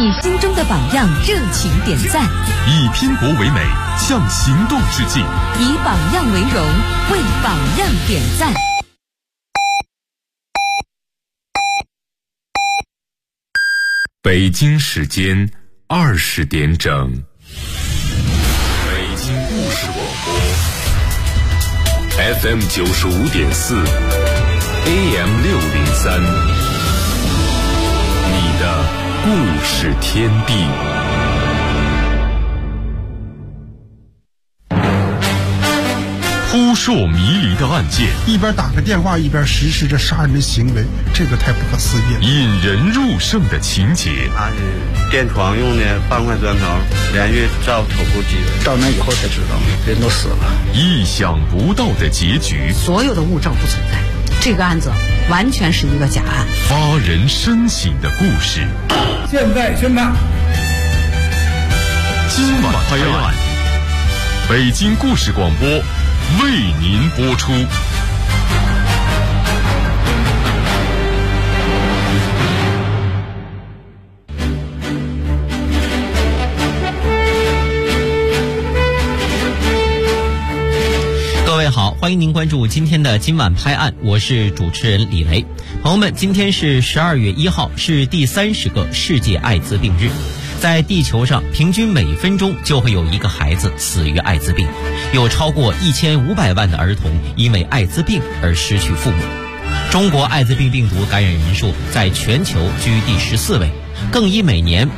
你心中的榜样热情点赞， 以拼搏为美，向行动致敬， 以榜样为荣，为榜样点赞。 北京时间20点整，北京故事广播 FM 95.4 AM 603，你的故事天地。扑朔迷离的案件， 一边打个电话一边实施着杀人的行为，这个太不可思议了。 引人入胜的情节， 他是垫床用的半块砖头，连续照头部击人。 到那以后才知道，人都死了。 意想不到的结局， 所有的物证不存在，这个案子完全是一个假案。 发人深省的故事， 现在宣判。 今晚拍案，北京故事广播为您播出。 各位好，欢迎您关注今天的今晚拍案，我是主持人李雷。朋友们，今天是12月1号，是第30个世界艾滋病日。在地球上，平均每分钟就会有一个孩子死于艾滋病，有超过1500万的儿童因为艾滋病而失去父母。中国艾滋病病毒感染人数在全球居第14位，更以每年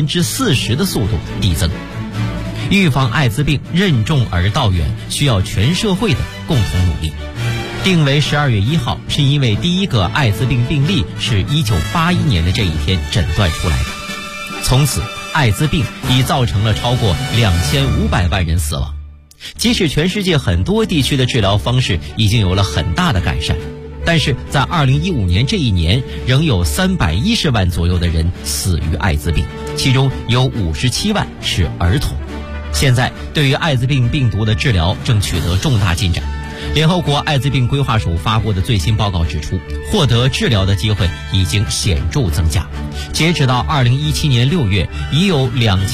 40%的速度递增。预防艾滋病任重而道远，需要全社会的共同努力。定为12月1号，是因为第一个艾滋病病例是1981年的这一天诊断出来的。从此，艾滋病已造成了超过2500万人死亡。即使全世界很多地区的治疗方式已经有了很大的改善，但是在2015年这一年，仍有310万左右的人死于艾滋病，其中有57万是儿童。现在，对于艾滋病病毒的治疗正取得重大进展。联合国艾滋病规划署发布的最新报告指出，获得治疗的机会已经显著增加。截止到2017年6月，已有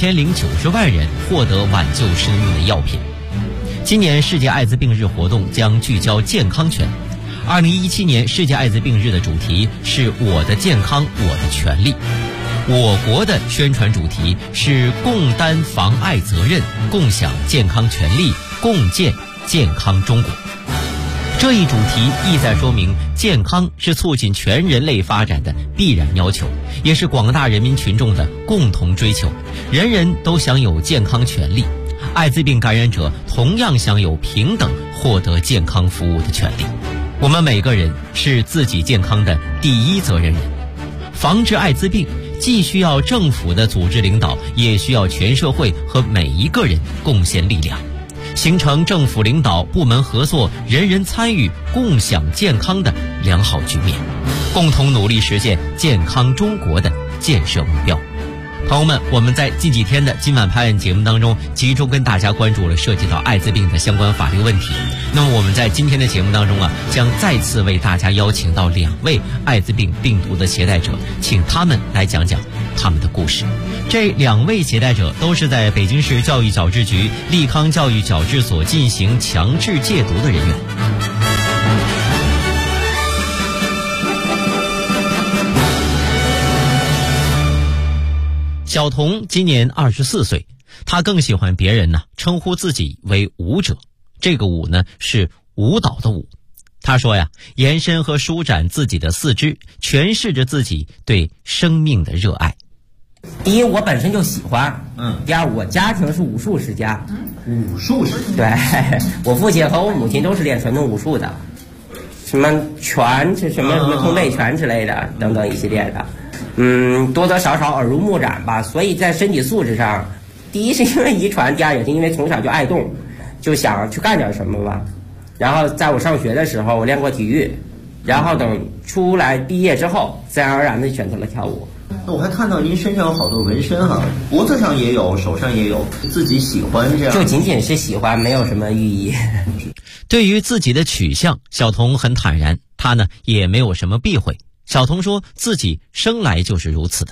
2090万人获得挽救生命的药品。今年世界艾滋病日活动将聚焦健康权。2017年世界艾滋病日的主题是我的健康，我的权利。我国的宣传主题是共担防艾责任，共享健康权利，共建健康中国。这一主题意在说明，健康是促进全人类发展的必然要求，也是广大人民群众的共同追求。人人都享有健康权利，艾滋病感染者同样享有平等获得健康服务的权利。我们每个人是自己健康的第一责任人。防治艾滋病既需要政府的组织领导，也需要全社会和每一个人贡献力量，形成政府领导部门合作、人人参与、共享健康的良好局面，共同努力实现健康中国的建设目标。朋友们，我们在近几天的今晚拍案节目当中，集中跟大家关注了涉及到艾滋病的相关法律问题。那么我们在今天的节目当中将再次为大家邀请到2位艾滋病病毒的携带者，请他们来讲讲他们的故事。这2位携带者都是在北京市教育矫治局利康教育矫治所进行强制戒毒的人员。小童今年24岁，他更喜欢别人称呼自己为舞者，这个舞是舞蹈的舞。他说延伸和舒展自己的四肢，诠释着自己对生命的热爱。 第一，我本身就喜欢，第二，我家庭是武术世家， 武术世家， 对，我父亲和我母亲都是练传统武术的，什么拳，什么空背拳之类的，等等一系列的。多多少少耳濡目染吧，所以在身体素质上，第一是因为遗传，第二也是因为从小就爱动，就想去干点什么吧。然后在我上学的时候，我练过体育，然后等出来毕业之后，自然而然的选择了跳舞。 那我还看到您身上有好多纹身脖子上也有，手上也有，自己喜欢这样？ 就仅仅是喜欢，没有什么寓意。 对于自己的取向，小童很坦然，他也没有什么避讳。小童说自己生来就是如此的。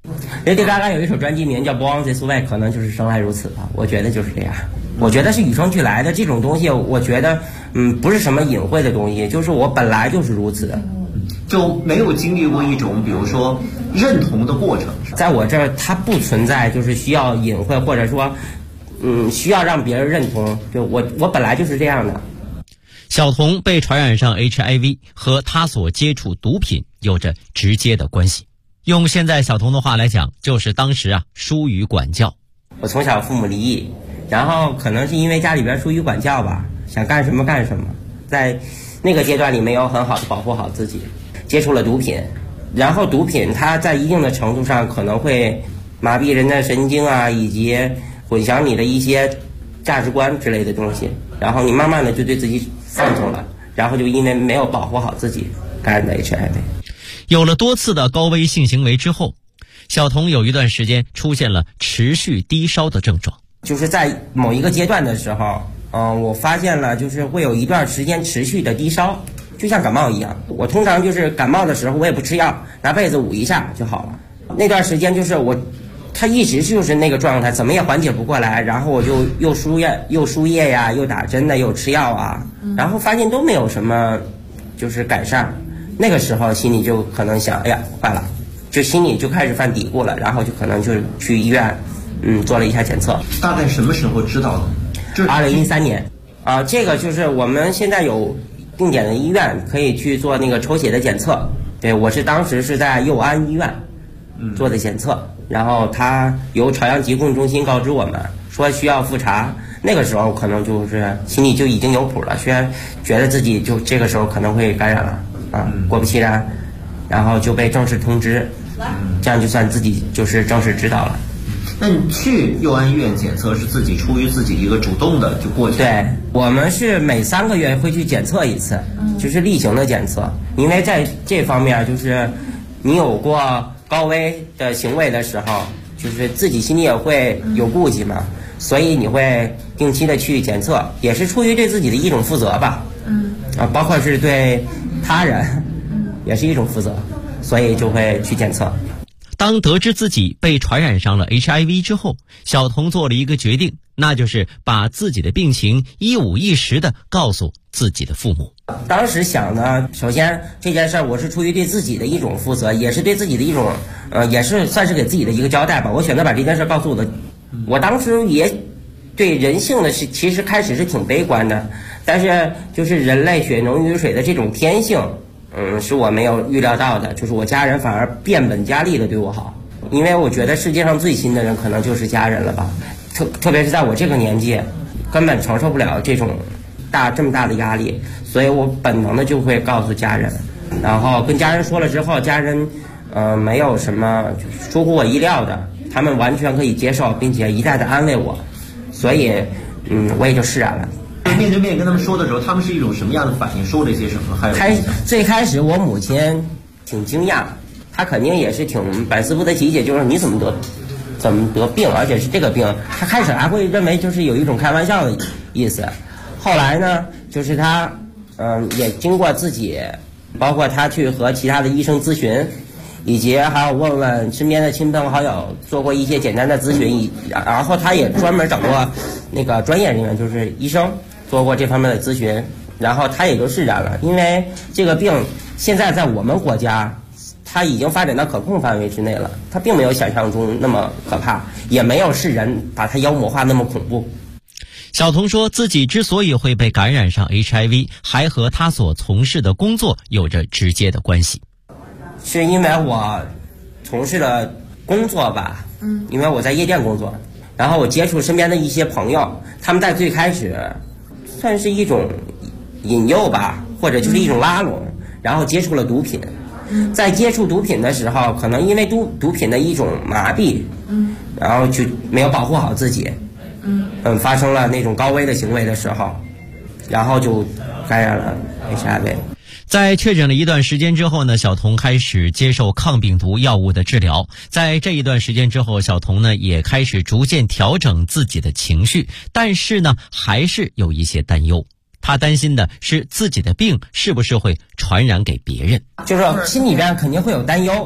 Lady Gaga 有一首专辑名叫 Born This Way， 可能就是生来如此吧，我觉得就是这样。我觉得是与生俱来的这种东西，我觉得不是什么隐晦的东西，就是我本来就是如此的， 就没有经历过一种比如说认同的过程。 在我这儿它不存在就是需要隐晦，或者说需要让别人认同，就我本来就是这样的。 小童被传染上 HIV 和他所接触毒品有着直接的关系。用现在小童的话来讲，就是当时疏于管教。 我从小父母离异，然后可能是因为家里边疏于管教吧，想干什么干什么，在那个阶段里没有很好的保护好自己，接触了毒品，然后毒品它在一定的程度上可能会麻痹人的神经以及混淆你的一些价值观之类的东西，然后你慢慢的就对自己放纵了，然后就因为没有保护好自己感染的 HIV。 有了多次的高危性行为之后，小童有一段时间出现了持续低烧的症状。 就是在某一个阶段的时候，我发现了就是会有一段时间持续的低烧，就像感冒一样。我通常就是感冒的时候我也不吃药，拿被子捂一下就好了。那段时间就是他一直就是那个状态，怎么也缓解不过来，然后我就又输液呀，又打针的，又吃药然后发现都没有什么就是改善。那个时候心里就可能想，哎呀坏了，就心里就开始犯嘀咕了，然后就可能就去医院做了一下检测。 大概什么时候知道的？就是 2013年这个就是我们现在有定点的医院可以去做那个抽血的检测。对，我是当时是在佑安医院做的检测，然后他由朝阳疾控中心告知我们说需要复查。那个时候可能就是心里就已经有谱了，虽然觉得自己就这个时候可能会感染了果不其然，然后就被正式通知，这样就算自己就是正式知道了。 那你去佑安医院检测是自己出于自己一个主动的就过去？ 对，我们是每3个月会去检测一次，就是例行的检测。因为在这方面就是你有过高危的行为的时候，就是自己心里也会有顾忌嘛，所以你会定期的去检测，也是出于对自己的一种负责吧。包括是对他人也是一种负责，所以就会去检测。 当得知自己被传染上了 HIV 之后，小童做了一个决定，那就是把自己的病情一五一十地告诉自己的父母。 当时想呢，首先这件事我是出于对自己的一种负责，也是对自己的一种也是算是给自己的一个交代吧。我选择把这件事告诉我当时也对人性的其实开始是挺悲观的，但是就是人类血浓于水的这种天性是我没有预料到的，就是我家人反而变本加厉的对我好。因为我觉得世界上最亲的人可能就是家人了吧，特别是在我这个年纪根本承受不了这种这么大的压力，所以我本能的就会告诉家人，然后跟家人说了之后，家人没有什么出乎我意料的，他们完全可以接受，并且一再的安慰我，所以我也就释然了。 面对面跟他们说的时候，他们是一种什么样的反应？说了一些什么？ 最开始我母亲挺惊讶，她肯定也是挺百思不得其解，就是你怎么得病，而且是这个病。她开始还会认为就是有一种开玩笑的意思，后来呢，就是她也经过自己，包括她去和其他的医生咨询，以及还有问问身边的亲朋好友，做过一些简单的咨询，然后她也专门找过那个专业人员，就是医生做过这方面的咨询，然后她也就释然了。因为这个病现在在我们国家它已经发展到可控范围之内了，它并没有想象中那么可怕，也没有是人把它妖魔化那么恐怖。 小童说自己之所以会被感染上 HIV， 还和他所从事的工作有着直接的关系。 是因为我从事的工作吧，因为我在夜店工作，然后我接触身边的一些朋友，他们在最开始算是一种引诱吧，或者就是一种拉拢，然后接触了毒品。在接触毒品的时候，可能因为毒品的一种麻痹，然后就没有保护好自己，发生了那种高危的行为的时候，然后就感染了 HIV。 在确诊了一段时间之后呢，小童开始接受抗病毒药物的治疗。在这一段时间之后，小童呢也开始逐渐调整自己的情绪，但是呢还是有一些担忧。他担心的是自己的病是不是会传染给别人， 就是心里边肯定会有担忧，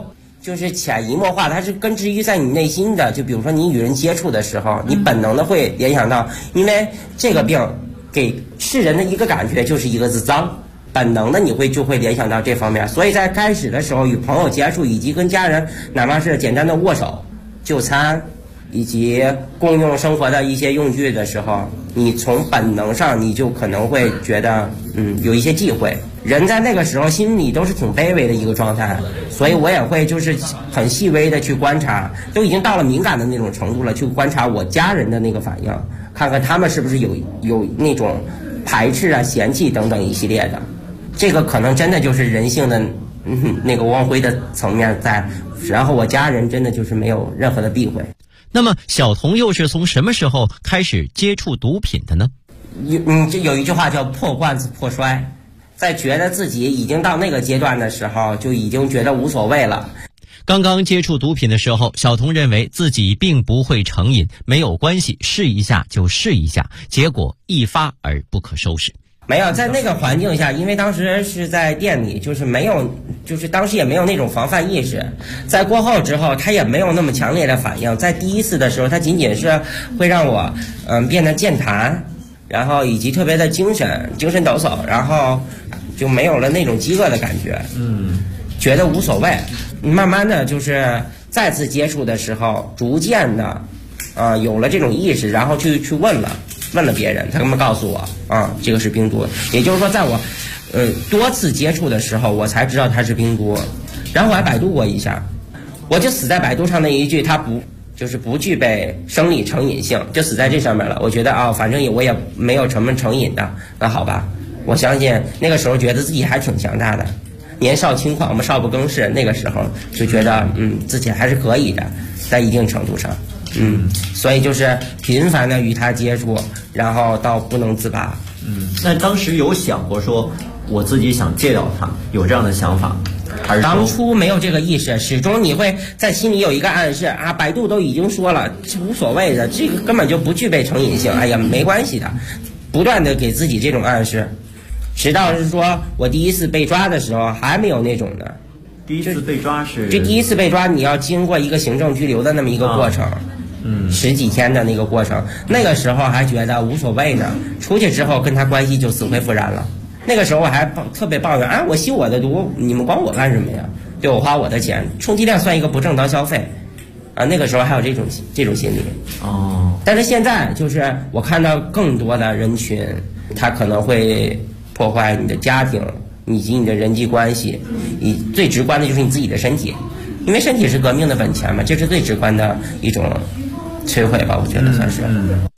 就是潜移默化，它是根植于在你内心的。就比如说你与人接触的时候，你本能的会联想到，因为这个病给世人的一个感觉就是一个字脏，本能的就会联想到这方面。所以在开始的时候与朋友接触，以及跟家人哪怕是简单的握手、就餐，以及共用生活的一些用具的时候，你从本能上你就可能会觉得有一些忌讳。人在那个时候心里都是挺卑微的一个状态，所以我也会就是很细微的去观察，都已经到了敏感的那种程度了，去观察我家人的那个反应，看看他们是不是有那种排斥啊、嫌弃等等一系列的。这个可能真的就是人性的那个光辉的层面在，然后我家人真的就是没有任何的避讳。 那么小童又是从什么时候开始接触毒品的呢？ 就有一句话叫破罐子破摔，在觉得自己已经到那个阶段的时候，就已经觉得无所谓了。 刚刚接触毒品的时候，小童认为自己并不会成瘾，没有关系，试一下就试一下，结果一发而不可收拾。 没有，在那个环境下，因为当时是在店里，就是没有，就是当时也没有那种防范意识。在过后之后，他也没有那么强烈的反应。在第一次的时候，他仅仅是会让我变得健谈，然后以及特别的精神抖擞，然后就没有了那种饥饿的感觉，觉得无所谓。慢慢的就是再次接触的时候，逐渐的有了这种意识，然后去问了别人，他们告诉我这个是病毒。也就是说在我多次接触的时候，我才知道它是病毒。然后我还百度过一下，我就死在百度上那一句它不具备生理成瘾性，就死在这上面了。我觉得反正我也没有什么成瘾的，那好吧，我相信那个时候觉得自己还挺强大的，年少轻狂嘛，少不更事，那个时候就觉得自己还是可以的，在一定程度上。所以就是频繁的与他接触，然后到不能自拔。 那当时有想过说我自己想戒掉它，有这样的想法？还是当初没有这个意识，始终你会在心里有一个暗示百度都已经说了，是无所谓的，这个根本就不具备成瘾性，哎呀没关系的，不断的给自己这种暗示，直到是说我第一次被抓的时候还没有那种的。 第一次被抓是？ 就第一次被抓，你要经过一个行政拘留的那么一个过程。10几天的那个过程，那个时候还觉得无所谓呢，出去之后跟他关系就死灰复燃了。那个时候我还特别抱怨我吸我的毒，你们管我干什么呀？对我花我的钱，充其量算一个不正当消费那个时候还有这种心理。但是现在就是我看到更多的人群，他可能会破坏你的家庭以及你的人际关系，最直观的就是你自己的身体，因为身体是革命的本钱嘛，这是最直观的一种摧毁吧，我觉得算是。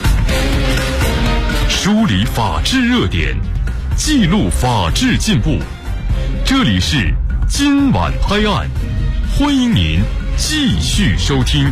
梳理法治热点，记录法治进步，这里是今晚拍案，欢迎您继续收听。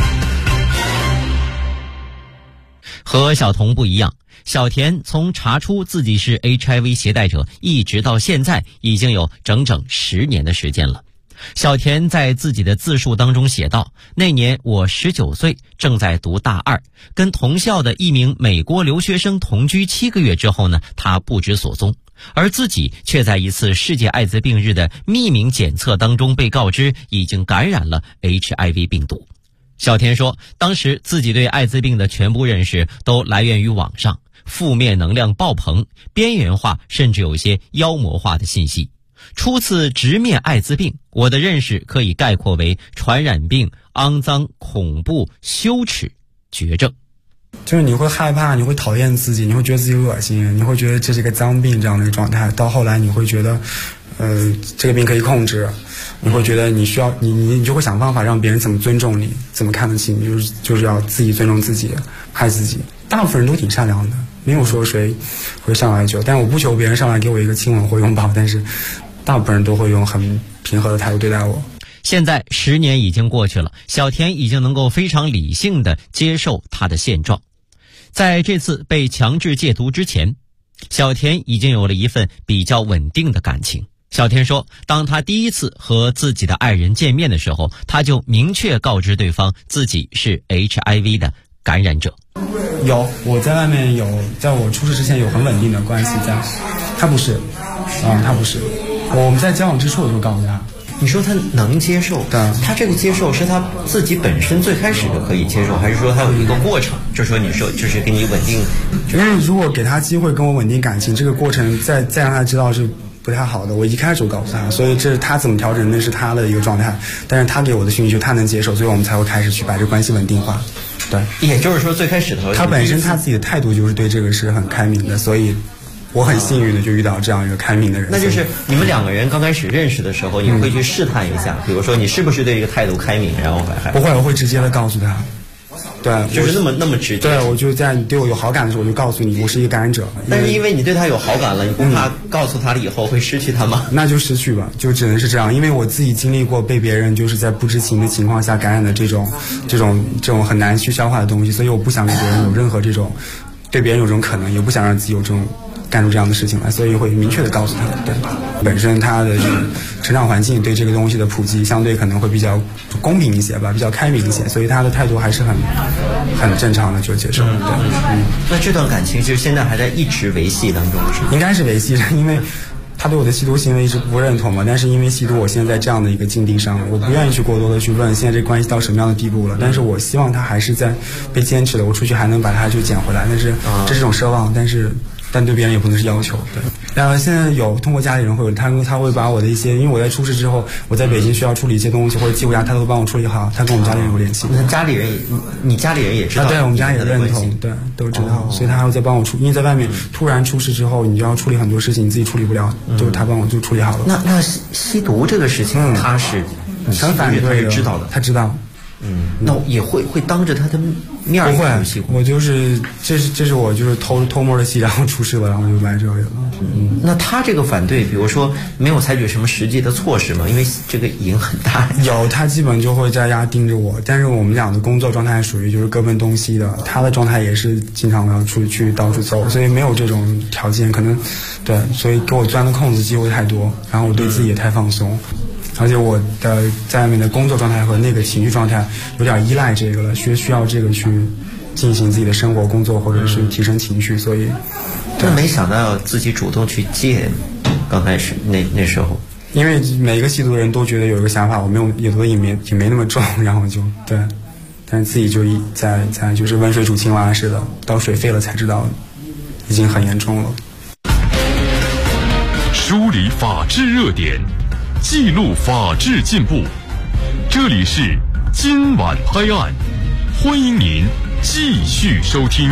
和小童不一样，小田从查出自己是 HIV 携带者一直到现在已经有整整10年的时间了。小田在自己的自述当中写道，那年我19岁，正在读大2，跟同校的一名美国留学生同居7个月之后呢，他不知所踪，而自己却在一次世界艾滋病日的匿名检测当中被告知已经感染了 HIV 病毒。小田说，当时自己对艾滋病的全部认识都来源于网上，负面能量爆棚，边缘化甚至有些妖魔化的信息。初次直面艾滋病，我的认识可以概括为传染病、肮脏、恐怖、羞耻、绝症。 就是你会害怕，你会讨厌自己，你会觉得自己恶心，你会觉得这是一个脏病这样的一个状态。到后来你会觉得这个病可以控制，你会觉得你需要你就会想办法让别人怎么尊重你，怎么看得起你，就是要自己尊重自己，爱自己。大部分人都挺善良的，没有说谁会上来但我不求别人上来给我一个亲吻或拥抱，但是大部分人都会用很平和的态度对待我。 现在10年已经过去了，小田已经能够非常理性地接受他的现状。在这次被强制戒毒之前，小田已经有了一份比较稳定的感情。小田说，当他第一次和自己的爱人见面的时候，他就明确告知对方自己是 HIV 的感染者。 我在外面在我出事之前有很稳定的关系在，他不是，他不是。我们在交往之初我就告诉他， 你说他能接受，他这个接受是他自己本身最开始就可以接受，还是说他有一个过程？就说你说就是给你稳定， 因为如果给他机会跟我稳定感情，这个过程再让他知道是不太好的，我一开始就告诉他，所以这是他怎么调整，那是他的一个状态。但是他给我的讯息他能接受，所以我们才会开始去把这个关系稳定化。对， 也就是说最开始的时候， 他本身他自己的态度就是对这个是很开明的，所以我很幸运的就遇到这样一个开明的人。 那就是你们两个人刚开始认识的时候，你会去试探一下，比如说你是不是对这个态度开明，然后还不会，我会直接的告诉他。对， 就是那么直接。 对，我就在你对我有好感的时候，我就告诉你我是一个感染者。 但是因为你对他有好感了，你不怕告诉他了以后会失去他吗？ 那就失去吧，就只能是这样。因为我自己经历过被别人就是在不知情的情况下感染的这种很难去消化的东西，所以我不想给别人有任何这种对别人有这种可能，也不想让自己有这种干出这样的事情来，所以会明确的告诉他。对，本身他的这个成长环境对这个东西的普及相对可能会比较公平一些吧，比较开明一些，所以他的态度还是很正常的就接受。 那这段感情就是现在还在一直维系当中是吗？ 应该是维系的，因为他对我的吸毒行为一直不认同嘛，但是因为吸毒，我现在在这样的一个境地上，我不愿意去过多的去问现在这关系到什么样的地步了，但是我希望他还是在被坚持的，我出去还能把他就捡回来，但是这是种奢望，但对别人也不能是要求。对，然后现在有通过家里人会有他会把我的一些，因为我在出事之后，我在北京需要处理一些东西或者寄回家，他都帮我处理好，他跟我们家里人有联系。 那家里人你家里人也知道？ 对，我们家也认同，对，都知道，所以他还会再帮我处理。因为在外面突然出事之后，你就要处理很多事情，你自己处理不了，就是他帮我就处理好了。 那吸毒这个事情，他是很反对的， 知道的， 他知道。 那也会当着他的面不会，我就是这是我就是偷摸的吸，然后出事了，然后就来这里了。 那他这个反对，比如说没有采取什么实际的措施吗？因为这个瘾很大。 有，他基本就会在家盯着我，但是我们俩的工作状态属于就是各奔东西的，他的状态也是经常要出去到处走，所以没有这种条件，可能对，所以给我钻的空子机会太多，然后我对自己也太放松。而且我的在外面的工作状态和那个情绪状态有点依赖这个了，需要这个去进行自己的生活工作或者是提升情绪，所以那没想到自己主动去戒，刚开始那时候， 因为每个吸毒的人都觉得有一个想法，我没有有的瘾没那么重，然后就对，但是自己就在就是温水煮青蛙似的，到水沸了才知道已经很严重了。 梳理法治热点，记录法治进步，这里是今晚拍案，欢迎您继续收听。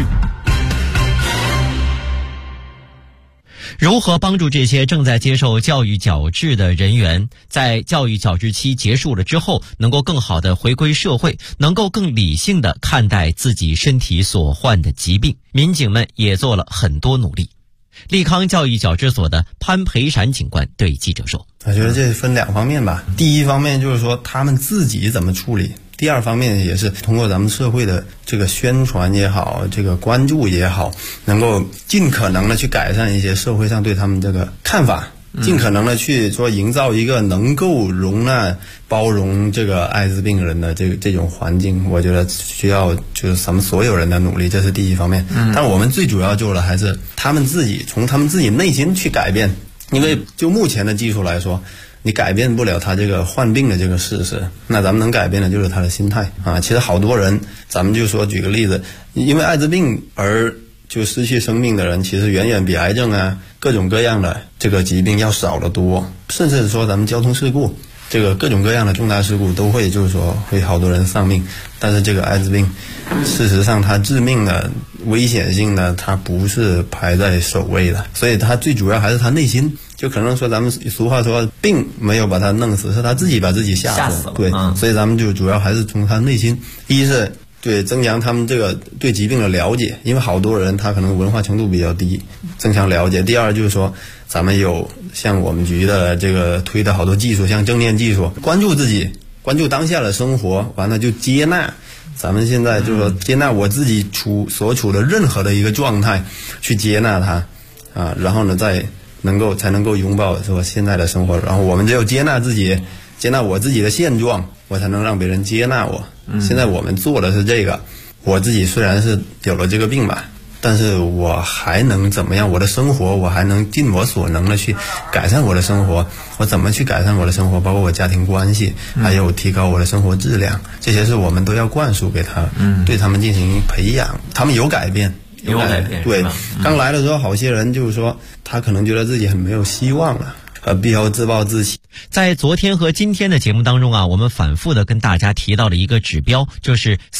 如何帮助这些正在接受教育矫治的人员，在教育矫治期结束了之后，能够更好的回归社会，能够更理性的看待自己身体所患的疾病？民警们也做了很多努力。利康教育矫治所的潘培闪警官对记者说：“ 我觉得这分两方面吧。第一方面就是说他们自己怎么处理，第二方面也是通过咱们社会的这个宣传也好，这个关注也好，能够尽可能的去改善一些社会上对他们这个看法，尽可能的去说营造一个能够容纳包容这个艾滋病人的这种环境。我觉得需要就是咱们所有人的努力，这是第一方面。但我们最主要做的还是他们自己从他们自己内心去改变，因为就目前的技术来说，你改变不了他这个患病的这个事实，那咱们能改变的就是他的心态啊。其实好多人，咱们就说举个例子，因为艾滋病而就失去生命的人，其实远远比癌症啊各种各样的这个疾病要少得多，甚至说咱们交通事故，这个各种各样的重大事故都会就是说会好多人丧命，但是这个艾滋病事实上它致命的危险性呢，它不是排在首位的，所以它最主要还是他内心，就可能说咱们俗话说病没有把他弄死，是他自己把自己吓死了。对，所以咱们就主要还是从他内心，一是对增强他们这个对疾病的了解，因为好多人他可能文化程度比较低，增强了解。第二就是说咱们有像我们局的这个推的好多技术，像正念技术，关注自己，关注当下的生活，完了就接纳，咱们现在就是说接纳我自己所处的任何的一个状态，去接纳它啊，然后呢才能够拥抱说现在的生活，然后我们只有接纳自己，接纳我自己的现状，我才能让别人接纳我。现在我们做的是这个，我自己虽然是有了这个病吧， 但是我还能怎么样？我的生活我还能尽我所能的去改善我的生活。我怎么去改善我的生活？包括我家庭关系，还有提高我的生活质量，这些是我们都要灌输给他，对他们进行培养。他们有改变。 有改变， 对，刚来的时候，好些人就是说，他可能觉得自己很没有希望了，必要自暴自弃。 在昨天和今天的节目当中啊，我们反复的跟大家提到了一个指标，就是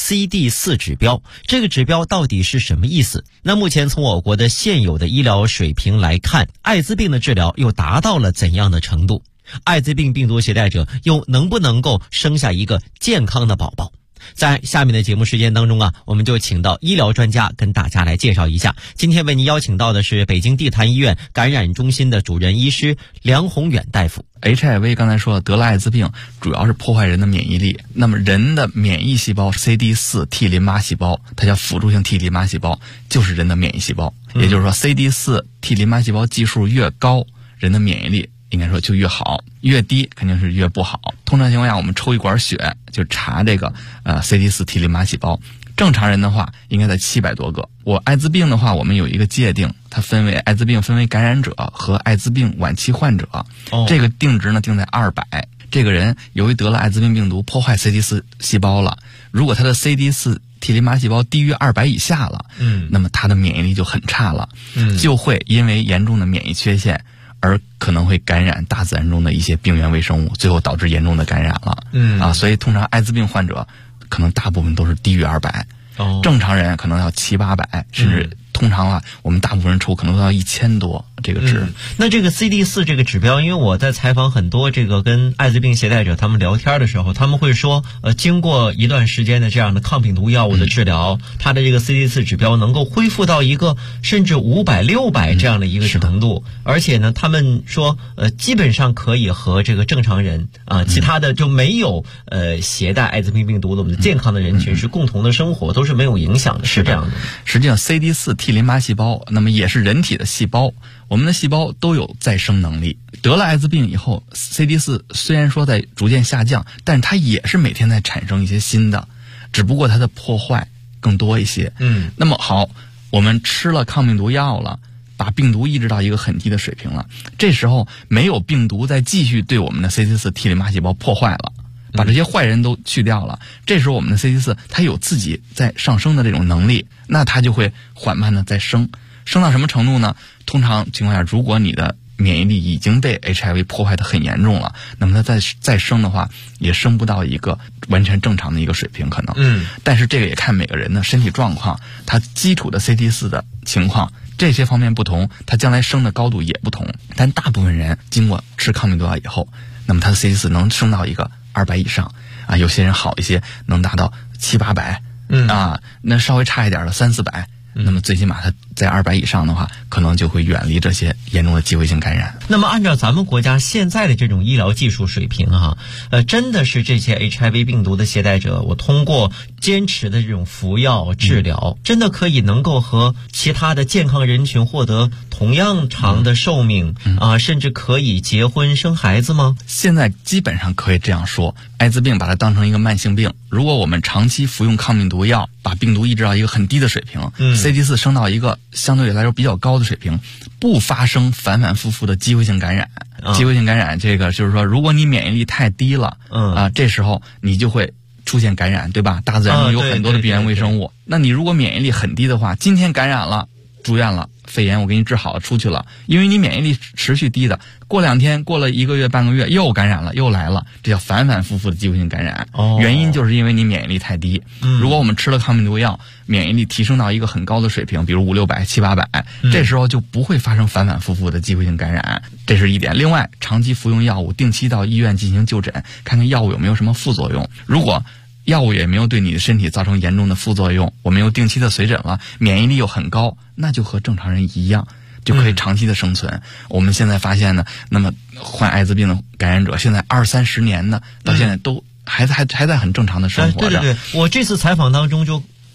CD4 指标。这个指标到底是什么意思？那目前从我国的现有的医疗水平来看，艾滋病的治疗又达到了怎样的程度？艾滋病病毒携带者又能不能够生下一个健康的宝宝？在下面的节目时间当中啊，我们就请到医疗专家跟大家来介绍一下。今天为您邀请到的是北京地坛医院感染中心的主任医师梁宏远大夫。 HIV 刚才说了，得了艾滋病主要是破坏人的免疫力。那么人的免疫细胞 CD4 T 淋巴细胞，它叫辅助性 T 淋巴细胞，就是人的免疫细胞。也就是说 CD4 T 淋巴细胞计数越高，人的免疫力应该说就越好，越低肯定是越不好。通常情况下，我们抽一管血就查这个CD4 T 淋巴细胞，正常人的话应该在700多个。我艾滋病的话，我们有一个界定，它分为艾滋病分为感染者和艾滋病晚期患者。这个定值呢定在200。这个人由于得了艾滋病病毒破坏 CD4 细胞了，如果他的 CD4 T 淋巴细胞低于200以下了，那么他的免疫力就很差了，就会因为严重的免疫缺陷而可能会感染大自然中的一些病原微生物，最后导致严重的感染了。所以通常艾滋病患者可能大部分都是低于200，正常人可能要700-800，甚至通常啊，我们大部分人抽可能都要1000多这个值。 那这个 CD4 这个指标，因为我在采访很多这个跟艾滋病携带者他们聊天的时候，他们会说，经过一段时间的这样的抗病毒药物的治疗，它的这个 CD4 指标能够恢复到一个甚至500-600这样的一个程度，而且呢，他们说，基本上可以和这个正常人其他的就没有携带艾滋病病毒的我们的健康的人群是共同的生活，都是没有影响的，是这样的。 实际上 CD4 T 淋巴细胞，那么也是人体的细胞，我们的细胞都有再生能力。得了艾滋病以后 CD4 虽然说在逐渐下降，但是它也是每天在产生一些新的，只不过它的破坏更多一些。那么好，我们吃了抗病毒药了，把病毒抑制到一个很低的水平了，这时候没有病毒再继续对我们的 CD4 T 淋巴细胞破坏了，把这些坏人都去掉了，这时候我们的 CD4 它有自己在上升的这种能力，那它就会缓慢的再升到什么程度呢？通常情况下，如果你的免疫力已经被 HIV 破坏的很严重了，那么它再升的话，也升不到一个完全正常的一个水平可能。但是这个也看每个人的身体状况，他基础的 CD4 的情况，这些方面不同，它将来升的高度也不同。但大部分人经过吃抗病毒药以后，那么他的 CD4 能升到一个200以上有些人好一些能达到700-800那稍微差一点的300-400，那么最起码它在200以上的话，可能就会远离这些严重的机会性感染。 那么按照咱们国家现在的这种医疗技术水平真的是这些 HIV 病毒的携带者，我通过坚持的这种服药治疗，真的可以能够和其他的健康人群获得同样长的寿命甚至可以结婚生孩子吗？ 现在基本上可以这样说，艾滋病把它当成一个慢性病，如果我们长期服用抗病毒药，把病毒抑制到一个很低的水平，CD4 升到一个相对来说比较高的水平，不发生反反复复的机会性感染。机会性感染这个就是说，如果你免疫力太低了这时候你就会出现感染，对吧？大自然中有很多的病原微生物，那你如果免疫力很低的话，今天感染了住院了，肺炎我给你治好了出去了，因为你免疫力持续低的，过2天过了1个月半个月又感染了又来了，这叫反反复复的机会性感染。原因就是因为你免疫力太低。如果我们吃了抗病毒药，免疫力提升到一个很高的水平，比如500-600、700-800，这时候就不会发生反反复复的机会性感染，这是一点。另外，长期服用药物，定期到医院进行就诊，看看药物有没有什么副作用。如果药物也没有对你的身体造成严重的副作用，我们又定期的随诊了，免疫力又很高，那就和正常人一样，就可以长期的生存。我们现在发现呢，那么患艾滋病的感染者，现在20-30年的到现在都还在很正常的生活着。 对，我这次采访当中就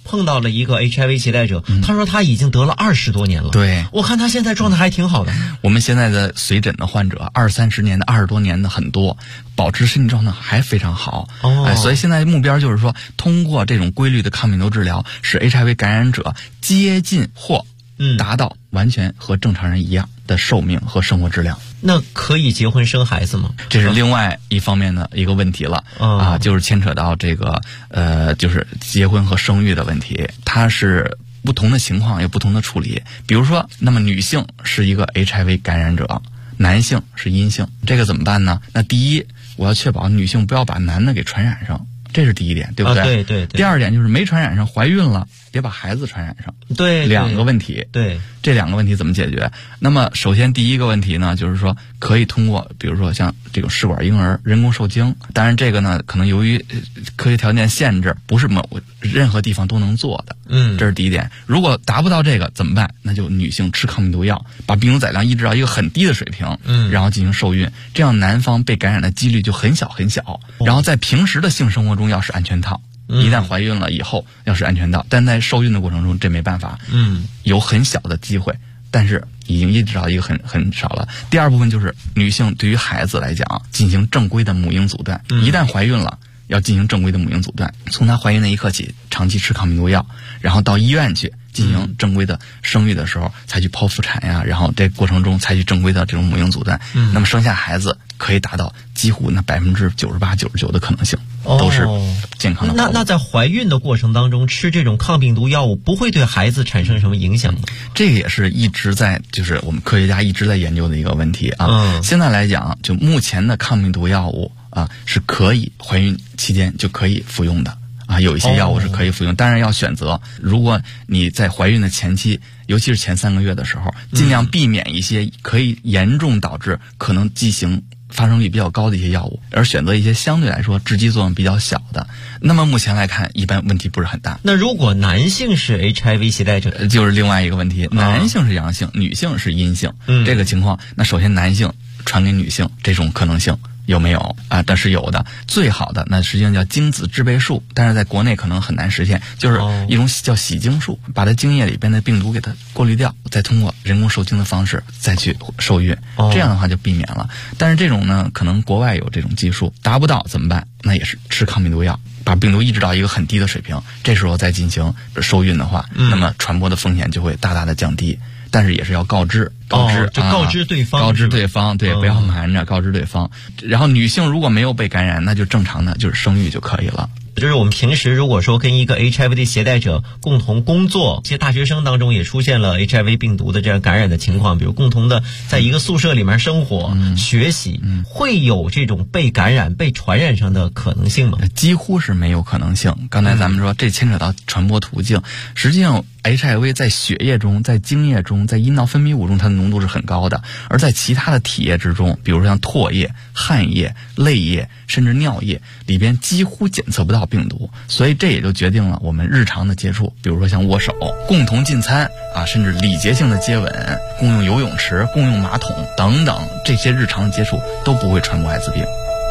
碰到了一个 HIV 携带者，他说他已经得了20多年了。 对， 我看他现在状态还挺好的。 我们现在的随诊的患者20-30年的20多年的很多，保持身体状态还非常好。所以现在目标就是说，通过这种规律的抗病毒治疗，使 HIV 感染者接近或达到完全和正常人一样的寿命和生活质量。 那可以结婚生孩子吗？ 这是另外一方面的一个问题了就是牵扯到这个就是结婚和生育的问题，它是不同的情况有不同的处理。比如说，那么女性是一个 HIV 感染者，男性是阴性，这个怎么办呢？那第一，我要确保女性不要把男的给传染上，这是第一点，对不对？ 对。 第二点就是没传染上，怀孕了别把孩子传染上。 对， 两个问题。 对， 这两个问题怎么解决？那么首先第一个问题呢，就是说可以通过比如说像这种试管婴儿人工受精，当然这个呢可能由于科学条件限制，不是任何地方都能做的。这是第一点。如果达不到这个怎么办？那就女性吃抗病毒药，把病毒载量抑制到一个很低的水平，然后进行受孕，这样男方被感染的几率就很小很小。然后在平时的性生活中要是安全套，一旦怀孕了以后要是安全套，但在受孕的过程中这没办法，有很小的机会，但是已经抑制到一个很少了。第二部分就是女性对于孩子来讲进行正规的母婴阻断，一旦怀孕了要进行正规的母婴阻断，从她怀孕那一刻起长期吃抗病毒药，然后到医院去进行正规的生育的时候采取剖腹产呀，然后这过程中采取正规的这种母婴阻断，那么生下孩子可以达到几乎那98%、99%的可能性，都是健康的。 那在怀孕的过程当中吃这种抗病毒药物不会对孩子产生什么影响吗？ 这个也是一直在就是我们科学家一直在研究的一个问题啊。现在来讲，就目前的抗病毒药物是可以怀孕期间就可以服用的。有一些药物是可以服用，当然要选择。如果你在怀孕的前期，尤其是前3个月的时候，尽量避免一些可以严重导致可能畸形发生率比较高的一些药物，而选择一些相对来说致畸作用比较小的。那么目前来看，一般问题不是很大。 那如果男性是 HIV 携带者， 就是另外一个问题，男性是阳性，女性是阴性，这个情况，那首先男性传给女性这种可能性有没有但是有的。最好的那实际上叫精子制备术，但是在国内可能很难实现，就是一种叫洗精术，把它精液里边的病毒给它过滤掉，再通过人工受精的方式再去受孕，这样的话就避免了。但是这种呢，可能国外有这种技术，达不到怎么办？那也是吃抗病毒药，把病毒抑制到一个很低的水平，这时候再进行受孕的话，那么传播的风险就会大大的降低。但是也是要告知对方，对，不要瞒着，告知对方。然后女性如果没有被感染，那就正常的就是生育就可以了。 就是我们平时如果说跟一个 HIV 的携带者共同工作，一些大学生当中也出现了 HIV 病毒的这样感染的情况，比如共同的在一个宿舍里面生活、学习，会有这种被感染、被传染上的可能性吗？ 几乎是没有可能性。刚才咱们说这牵扯到传播途径，实际上 HIV 在血液中、在精液中、在阴道分泌物中，它的浓度是很高的，而在其他的体液之中，比如说像唾液、汗液、泪液，甚至尿液里边几乎检测不到病毒。所以这也就决定了我们日常的接触，比如说像握手、共同进餐甚至礼节性的接吻、共用游泳池、共用马桶等等，这些日常的接触都不会传播艾滋病。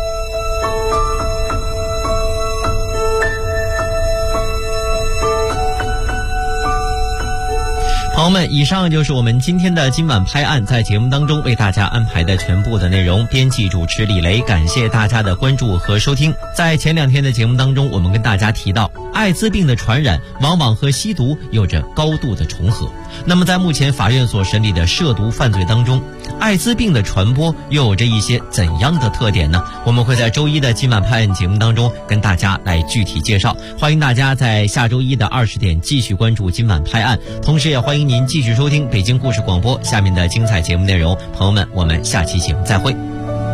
朋友们，以上就是我们今天的今晚拍案，在节目当中为大家安排的全部的内容。编辑主持李雷，感谢大家的关注和收听。在前2天的节目当中，我们跟大家提到，艾滋病的传染往往和吸毒有着高度的重合。那么在目前法院所审理的涉毒犯罪当中，艾滋病的传播又有着一些怎样的特点呢？我们会在周一的今晚拍案节目当中跟大家来具体介绍。欢迎大家在下周一的20点继续关注今晚拍案，同时也欢迎您继续收听北京故事广播下面的精彩节目内容。朋友们，我们下期节目再会。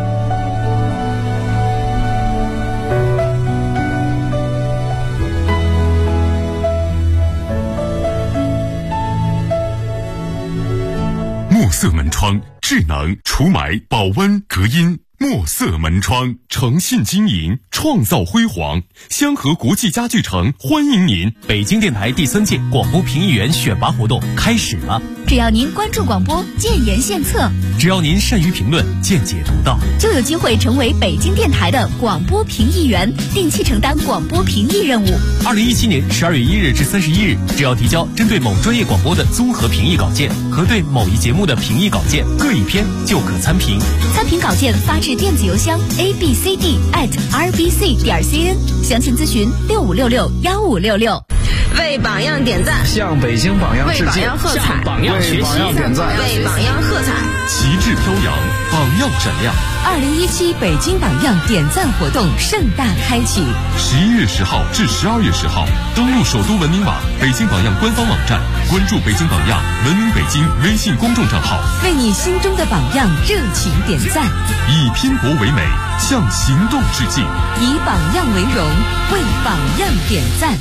墨色门窗，智能除霾、保温、隔音。墨色门窗，诚信经营，创造辉煌。香河国际家具城欢迎您。 北京电台第3届广播评议员选拔活动开始了。 只要您关注广播，建言献策， 只要您善于评论，见解独到， 就有机会成为北京电台的广播评议员，定期承担广播评议任务。 2017年12月1日至31日，只要提交针对某专业广播的综合评议稿件和对某一节目的评议稿件各一篇，就可参评。 参评稿件发至电子邮箱 abcd@rbc.cn， 详情咨询65661566。 为榜样点赞， 向北京榜样致敬， 为榜样喝彩， 向榜样学习，点赞， 为榜样喝彩， 旗帜飘扬，榜样闪亮。 2017北京榜样点赞活动盛大开启 ，11月10号至12月10号，登录首都文明网、北京榜样官方网站，关注北京榜样、文明北京微信公众账号， 为你心中的榜样热情点赞， 以拼搏为美，向行动致敬， 以榜样为荣，为榜样点赞。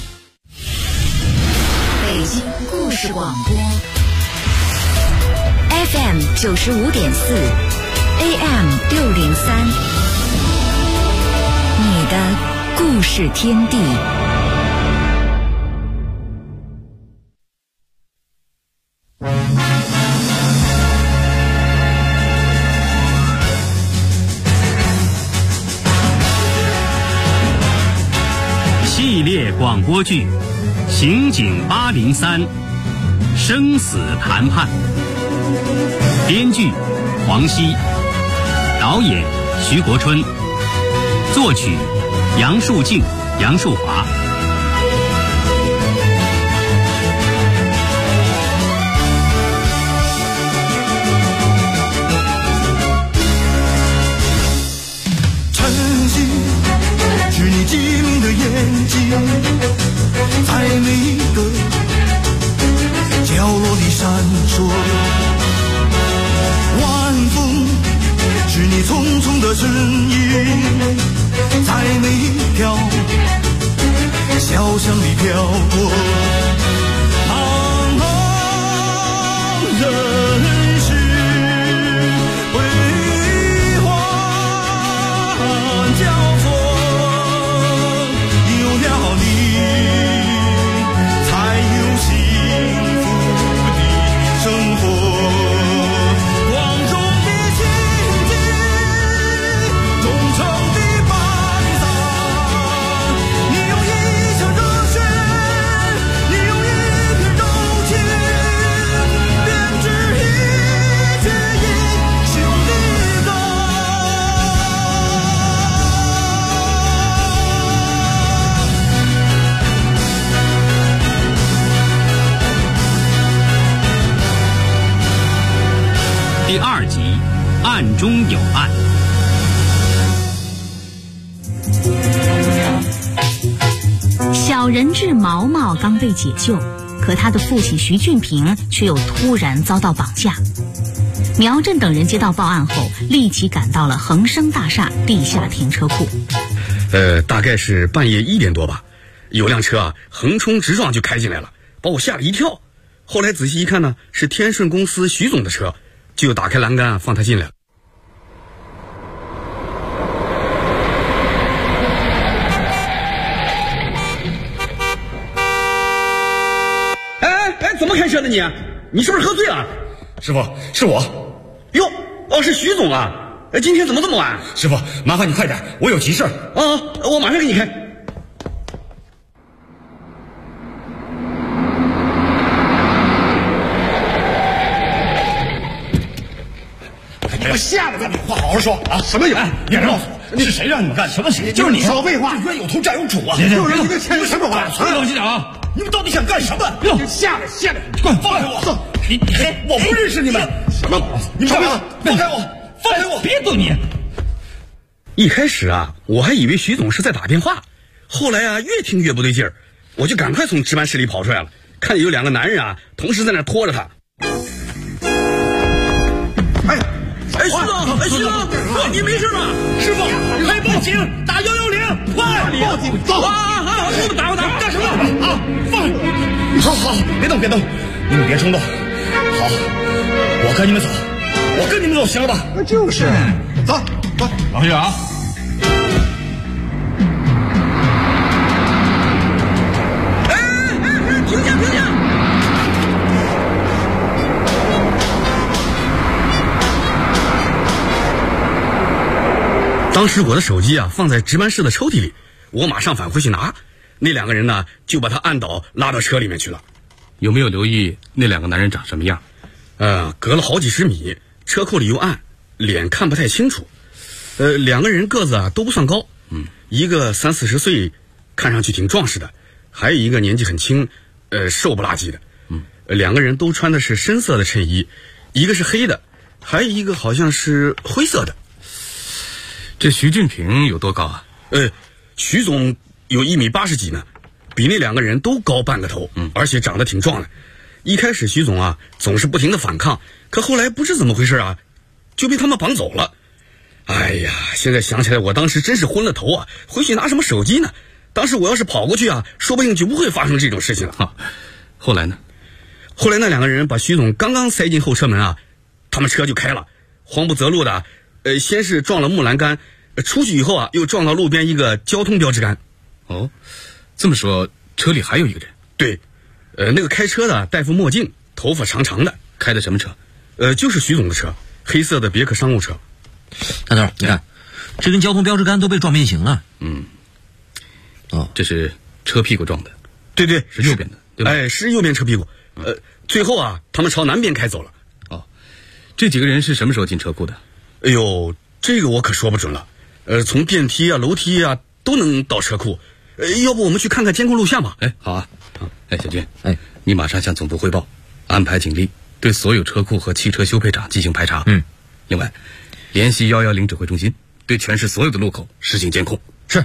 北京故事广播 FM 95.4 AM 603，你的故事天地。 系列广播剧《刑警803》，生死谈判。编剧黄熙，导演徐国春，作曲杨树静、杨树华。 晨曦是你晶莹的眼睛，在每一个角落里闪烁。晚风是你匆匆的身影，在每一条小巷里飘过。茫茫人世辉煌交错，有了你才有幸福的生活。光中的奇迹，忠诚的摆上，你用一腔热血，你用一片柔情，编织一曲英雄的歌。 第2集，暗中有暗。 小人质毛毛刚被解救，可他的父亲徐俊平却又突然遭到绑架。苗振等人接到报案后，立即赶到了恒生大厦地下停车库。 大概是半夜1点多吧，有辆车啊横冲直撞就开进来了，把我吓了一跳。后来仔细一看呢，是天顺公司徐总的车，就打开栏杆放他进来了。哎，怎么开车的你？你是不是喝醉了？ 师傅，是我。 哟，是徐总啊！今天怎么这么晚？ 师傅，麻烦你快点，我有急事。 我马上给你开。 我吓得你话好好说啊！什么有？你告诉我，是谁让你们干？什么谁？就是你！少废话！冤有头债有主啊！就是一个欠什么话？冷静点啊！你们到底想干什么？吓得！快放开我！你我不认识你们！什么？你们干嘛？放开我！放开我！别动你！ 一开始啊，我还以为徐总是在打电话，后来啊，越听越不对劲儿，我就赶快从值班室里跑出来了，看见有2个男人啊，同时在那拖着他。徐总，你没事吧？ 师傅，快报警，打110，快！报警，走！你们打干什么？啊，放！好，别动，你们别冲动。好，我跟你们走，行了吧？就是，走，老徐啊。 停下！ 当时我的手机啊放在值班室的抽屉里，我马上返回去拿，那2个人呢就把他按倒拉到车里面去了。 有没有留意那2个男人长什么样？ 隔了好几十米，车库里又暗，脸看不太清楚。2个人个子啊都不算高，一个30-40岁，看上去挺壮实的，还有一个年纪很轻，瘦不拉几的。2个人都穿的是深色的衬衣，一个是黑的，还有一个好像是灰色的。 这徐俊平有多高啊？ 徐总有1.80米几呢，比那2个人都高半个头，而且长得挺壮的。一开始徐总啊总是不停的反抗，可后来不知怎么回事啊，就被他们绑走了。哎呀，现在想起来我当时真是昏了头啊，回去拿什么手机呢？当时我要是跑过去啊，说不定就不会发生这种事情了。 后来呢？ 后来那2个人把徐总刚刚塞进后车门啊，他们车就开了，慌不择路的，先是撞了木栏杆，出去以后啊又撞到路边一个交通标志杆。 哦，这么说车里还有一个人？ 对，那个开车的戴副墨镜，头发长长的。 开的什么车？ 就是徐总的车，黑色的别克商务车。 大头，你看，这根交通标志杆都被撞变形了。 这是车屁股撞的。 对， 是右边的，对吧？ 是右边车屁股。最后啊，他们朝南边开走了。 这几个人是什么时候进车库的？ 哎呦，这个我可说不准了。从电梯啊、楼梯啊都能到车库。要不我们去看看监控录像吧？ 好啊。小军，你马上向总部汇报，安排警力对所有车库和汽车修配厂进行排查。另外，联系110指挥中心，对全市所有的路口实行监控。 是。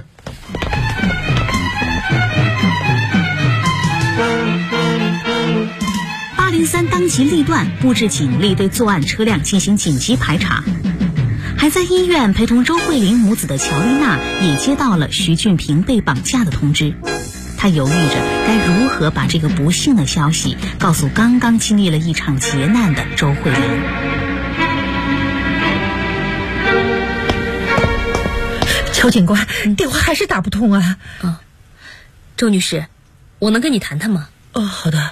803当机立断，布置警力对作案车辆进行紧急排查。还在医院陪同周慧玲母子的乔丽娜也接到了徐俊平被绑架的通知，她犹豫着该如何把这个不幸的消息告诉刚刚经历了一场劫难的周慧玲。 邱警官，电话还是打不通啊。 周女士，我能跟你谈谈吗？ 好的。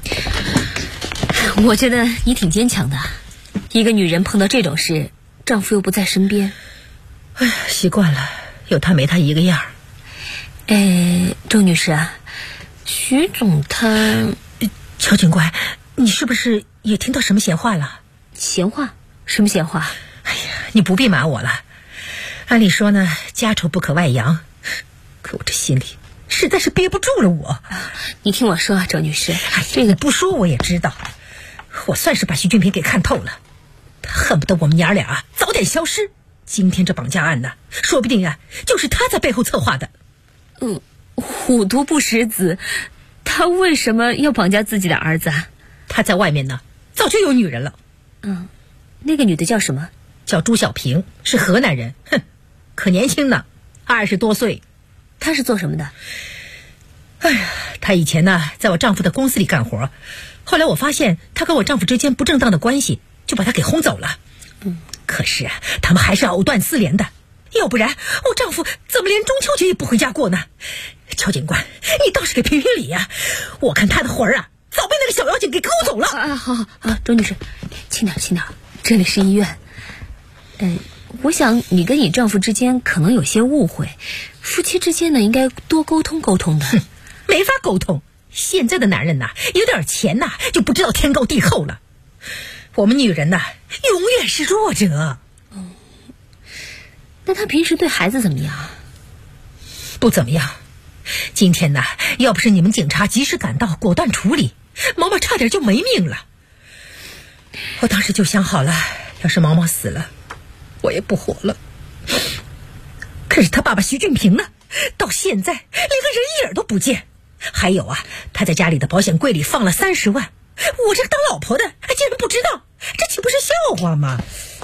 我觉得你挺坚强的，一个女人碰到这种事，丈夫又不在身边。 哎呀，习惯了，有他没他一个样。 周女士啊，徐总他…… 邱警官，你是不是也听到什么闲话了？ 闲话？什么闲话？ 哎呀，你不必瞒我了。按理说呢，家丑不可外扬，可我这心里实在是憋不住了。 你听我说啊，周女士， 这个不说我也知道。我算是把徐俊平给看透了，他恨不得我们娘俩早点消失。今天这绑架案呢，说不定啊就是他在背后策划的。 虎毒不食子，他为什么要绑架自己的儿子啊？ 他在外面呢，早就有女人了。 那个女的叫什么？ 叫朱小平，是河南人，可年轻呢，20多岁。 她是做什么的？ 哎呀，她以前呢在我丈夫的公司里干活，后来我发现她跟我丈夫之间不正当的关系，就把她给轰走了。可是啊，他们还是藕断丝连的，要不然我丈夫怎么连中秋节也不回家过呢？邱警官，你倒是给评评理呀！我看他的魂啊，早被那个小妖精给勾走了。 好，周女士，轻点，这里是医院。我想你跟你丈夫之间可能有些误会，夫妻之间呢应该多沟通沟通的。 没法沟通，现在的男人呐，有点钱呐就不知道天高地厚了。我们女人呐，永远是弱者。 那他平时对孩子怎么样？ 不怎么样。今天呐，要不是你们警察及时赶到，果断处理，毛毛差点就没命了。我当时就想好了，要是毛毛死了，我也不活了。可是他爸爸徐俊平呢，到现在连个人影都不见。还有啊，他在家里的保险柜里放了30万，我这当老婆的竟然不知道，这岂不是笑话吗？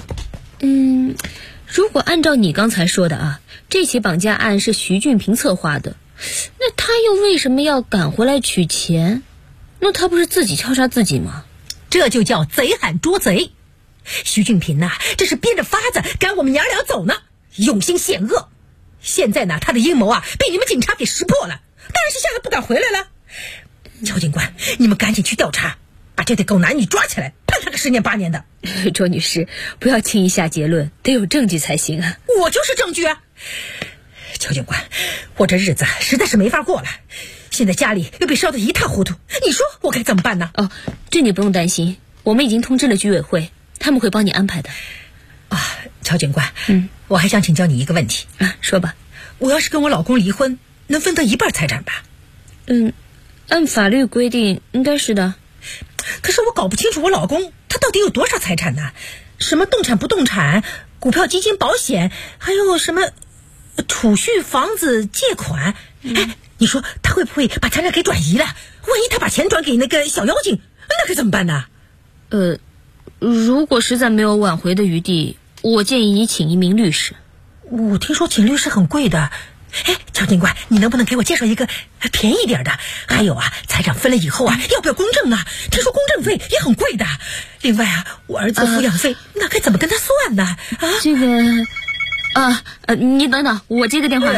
如果按照你刚才说的啊，这起绑架案是徐俊平策划的，那他又为什么要赶回来取钱？那他不是自己敲杀自己吗？ 这就叫贼喊捉贼。徐俊平呐，这是编着法子赶我们娘俩走呢，用心险恶。现在呢，他的阴谋啊被你们警察给识破了，当然是吓得不敢回来了。乔警官，你们赶紧去调查，把这对狗男女抓起来，判他个个10年8年的。 周女士，不要轻易下结论，得有证据才行啊。 我就是证据啊！邱警官，我这日子实在是没法过了，现在家里又被烧得一塌糊涂，你说我该怎么办呢？ 哦，这你不用担心，我们已经通知了居委会，他们会帮你安排的。 啊，邱警官，我还想请教你一个问题啊，说吧。 我要是跟我老公离婚，能分得一半财产吧？ 按法律规定应该是的。 可是我搞不清楚我老公他到底有多少财产呢？什么动产不动产、股票基金保险，还有什么储蓄、房子、借款。你说他会不会把财产给转移了？万一他把钱转给那个小妖精，那该怎么办呢？ 如果实在没有挽回的余地，我建议你请一名律师。 我听说请律师很贵的。邱警官，你能不能给我介绍一个便宜点的？还有啊，财产分了以后啊，要不要公证啊？听说公证费也很贵的。另外啊，我儿子抚养费那该怎么跟他算呢？ 这个你等等，我接个电话。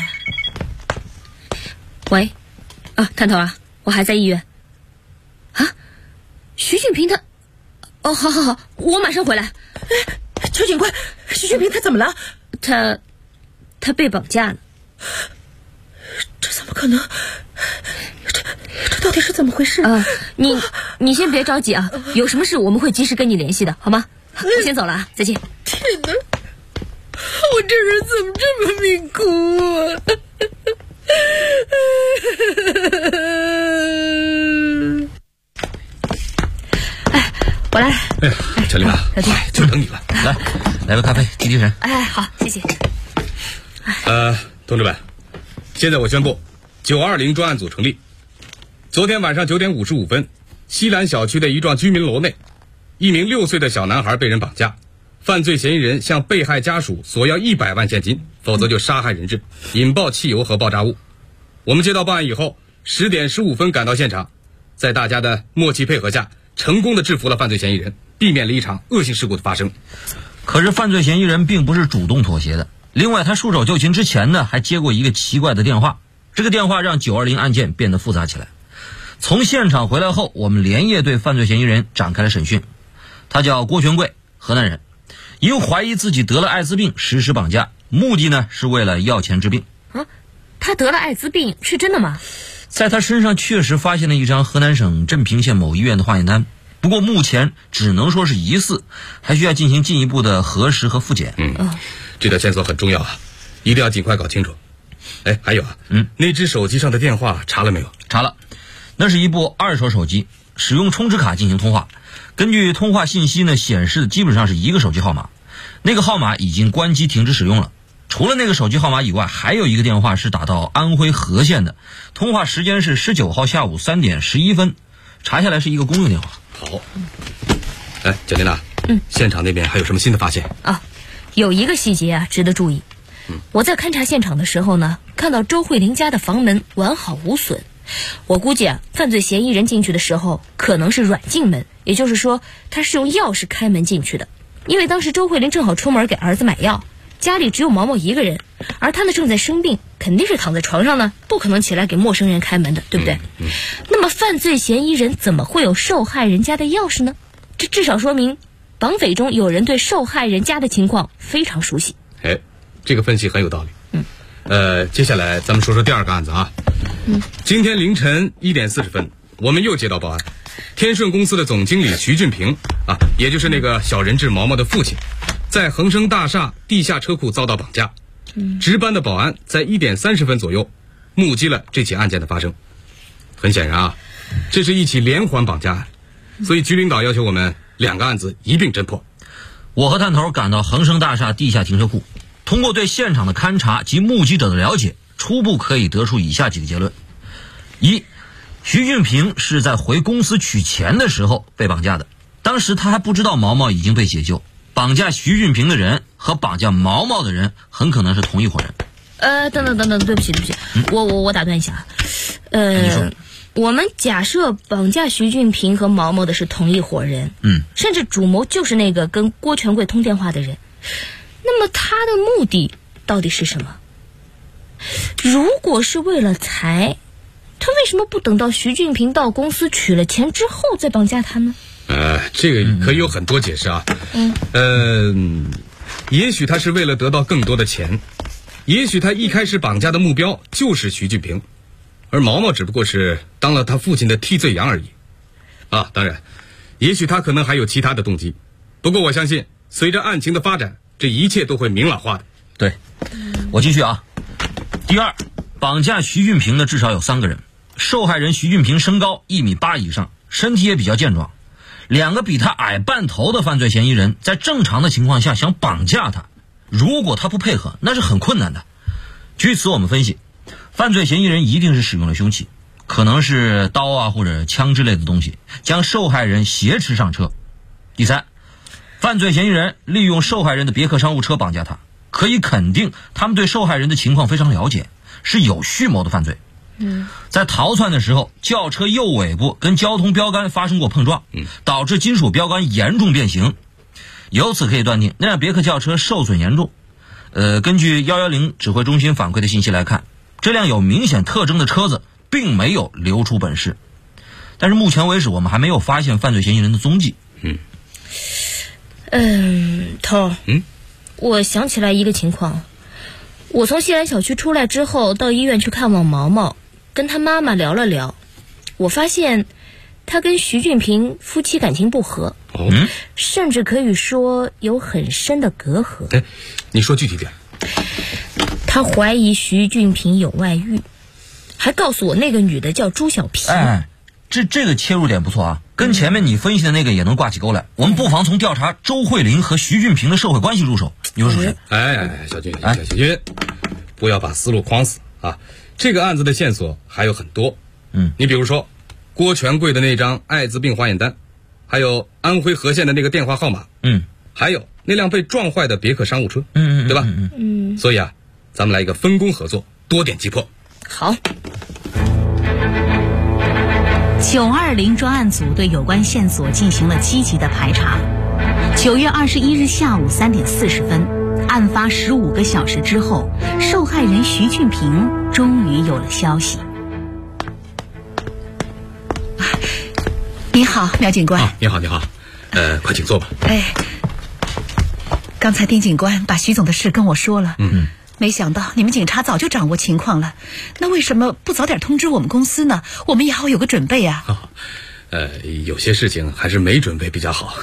喂，探头啊，我还在医院。啊，徐俊平他，好，我马上回来。 邱警官，徐俊平他怎么了？ 他被绑架了。 这怎么可能？这到底是怎么回事？ 你先别着急啊，有什么事我们会及时跟你联系的，好吗？我先走了啊，再见。 天哪，我这人怎么这么命苦啊？ 我来。 小琳娜，就等你了。 来杯咖啡，提神。 好，谢谢。 同志们，现在我宣布，920专案组成立。昨天晚上9点55分，西兰小区的一幢居民楼内，一名6岁的小男孩被人绑架，犯罪嫌疑人向被害家属索要100万现金，否则就杀害人质，引爆汽油和爆炸物。我们接到报案以后，10点15分赶到现场，在大家的默契配合下，成功的制服了犯罪嫌疑人，避免了一场恶性事故的发生。 可是犯罪嫌疑人并不是主动妥协的。另外，他束手就擒之前呢，还接过一个奇怪的电话。这个电话让920案件变得复杂起来。从现场回来后，我们连夜对犯罪嫌疑人展开了审讯。他叫郭全贵，河南人，因怀疑自己得了艾滋病实施绑架，目的呢是为了要钱治病。 他得了艾滋病是真的吗？ 在他身上确实发现了一张河南省镇平县某医院的化验单，不过目前只能说是疑似，还需要进行进一步的核实和复检。 这条线索很重要啊，一定要尽快搞清楚。还有啊，那只手机上的电话查了没有？ 查了，那是一部2手手机，使用充值卡进行通话。根据通话信息呢，显示的基本上是一个手机号码，那个号码已经关机停止使用了。除了那个手机号码以外，还有一个电话是打到安徽和县的，通话时间是19号下午3点11分，查下来是一个公用电话。 好，小琳娜，现场那边还有什么新的发现？ 有一个细节啊值得注意。我在勘察现场的时候呢，看到周慧玲家的房门完好无损。我估计犯罪嫌疑人进去的时候可能是软禁门，也就是说他是用钥匙开门进去的。因为当时周慧玲正好出门给儿子买药，家里只有毛毛一个人，而他呢正在生病，肯定是躺在床上呢，不可能起来给陌生人开门的，对不对？那么犯罪嫌疑人怎么会有受害人家的钥匙呢？这至少说明绑匪中有人对受害人家的情况非常熟悉。 这个分析很有道理。接下来咱们说说第二个案子啊。今天凌晨1点40分，我们又接到报案，天顺公司的总经理徐俊平也就是那个小人质毛毛的父亲，在恒生大厦地下车库遭到绑架。值班的保安在1点30分左右目击了这起案件的发生。很显然啊，这是一起连环绑架案，所以局领导要求我们2个案子一并侦破。 我和探头赶到恒生大厦地下停车库，通过对现场的勘查及目击者的了解，初步可以得出以下几个结论：一，徐俊平是在回公司取钱的时候被绑架的，当时他还不知道毛毛已经被解救，绑架徐俊平的人和绑架毛毛的人很可能是同一伙人。 等，对不起，我打断一下。我们假设绑架徐俊平和毛毛的是同一伙人，甚至主谋就是那个跟郭全贵通电话的人，那么他的目的到底是什么？如果是为了财，他为什么不等到徐俊平到公司取了钱之后再绑架他呢？ 这个可以有很多解释啊。也许他是为了得到更多的钱，也许他一开始绑架的目标就是徐俊平，而毛毛只不过是当了他父亲的替罪羊而已。当然，也许他可能还有其他的动机。不过我相信，随着案情的发展，这一切都会明朗化的。 对，我继续啊。第二，绑架徐俊平的至少有3个人。受害人徐俊平身高1.8米以上，身体也比较健壮。2个比他矮半头的犯罪嫌疑人，在正常的情况下想绑架他，如果他不配合，那是很困难的。据此我们分析，犯罪嫌疑人一定是使用了凶器，可能是刀啊或者枪之类的东西，将受害人挟持上车。第三，犯罪嫌疑人利用受害人的别克商务车绑架他，可以肯定他们对受害人的情况非常了解，是有蓄谋的犯罪。在逃窜的时候，轿车右尾部跟交通标杆发生过碰撞，导致金属标杆严重变形，由此可以断定那辆别克轿车受损严重。根据110指挥中心反馈的信息来看，这辆有明显特征的车子并没有流出本市，但是目前为止我们还没有发现犯罪嫌疑人的踪迹。 头，我想起来一个情况，我从西安小区出来之后，到医院去看望毛毛，跟他妈妈聊了聊，我发现他跟徐俊平夫妻感情不和，甚至可以说有很深的隔阂。 你说具体点。 他怀疑徐俊平有外遇，还告诉我那个女的叫朱小平。 这个切入点不错啊，跟前面你分析的那个也能挂起钩来。我们不妨从调查周慧玲和徐俊平的社会关系入手，你说是不是？ 小军，不要把思路框死啊！这个案子的线索还有很多。你比如说郭全贵的那张艾滋病化验单，还有安徽和县的那个电话号码，还有那辆被撞坏的别克商务车，对吧？所以咱们来一个分工合作，多点击破。 好。 920专案组对有关线索进行了积极的排查。9月21日下午3点40分，案发15个小时之后，受害人徐俊平终于有了消息。你好，苗警官。 你好。快请坐吧。 刚才丁警官把徐总的事跟我说了。没想到你们警察早就掌握情况了，那为什么不早点通知我们公司呢？我们也好有个准备啊。 有些事情还是没准备比较好。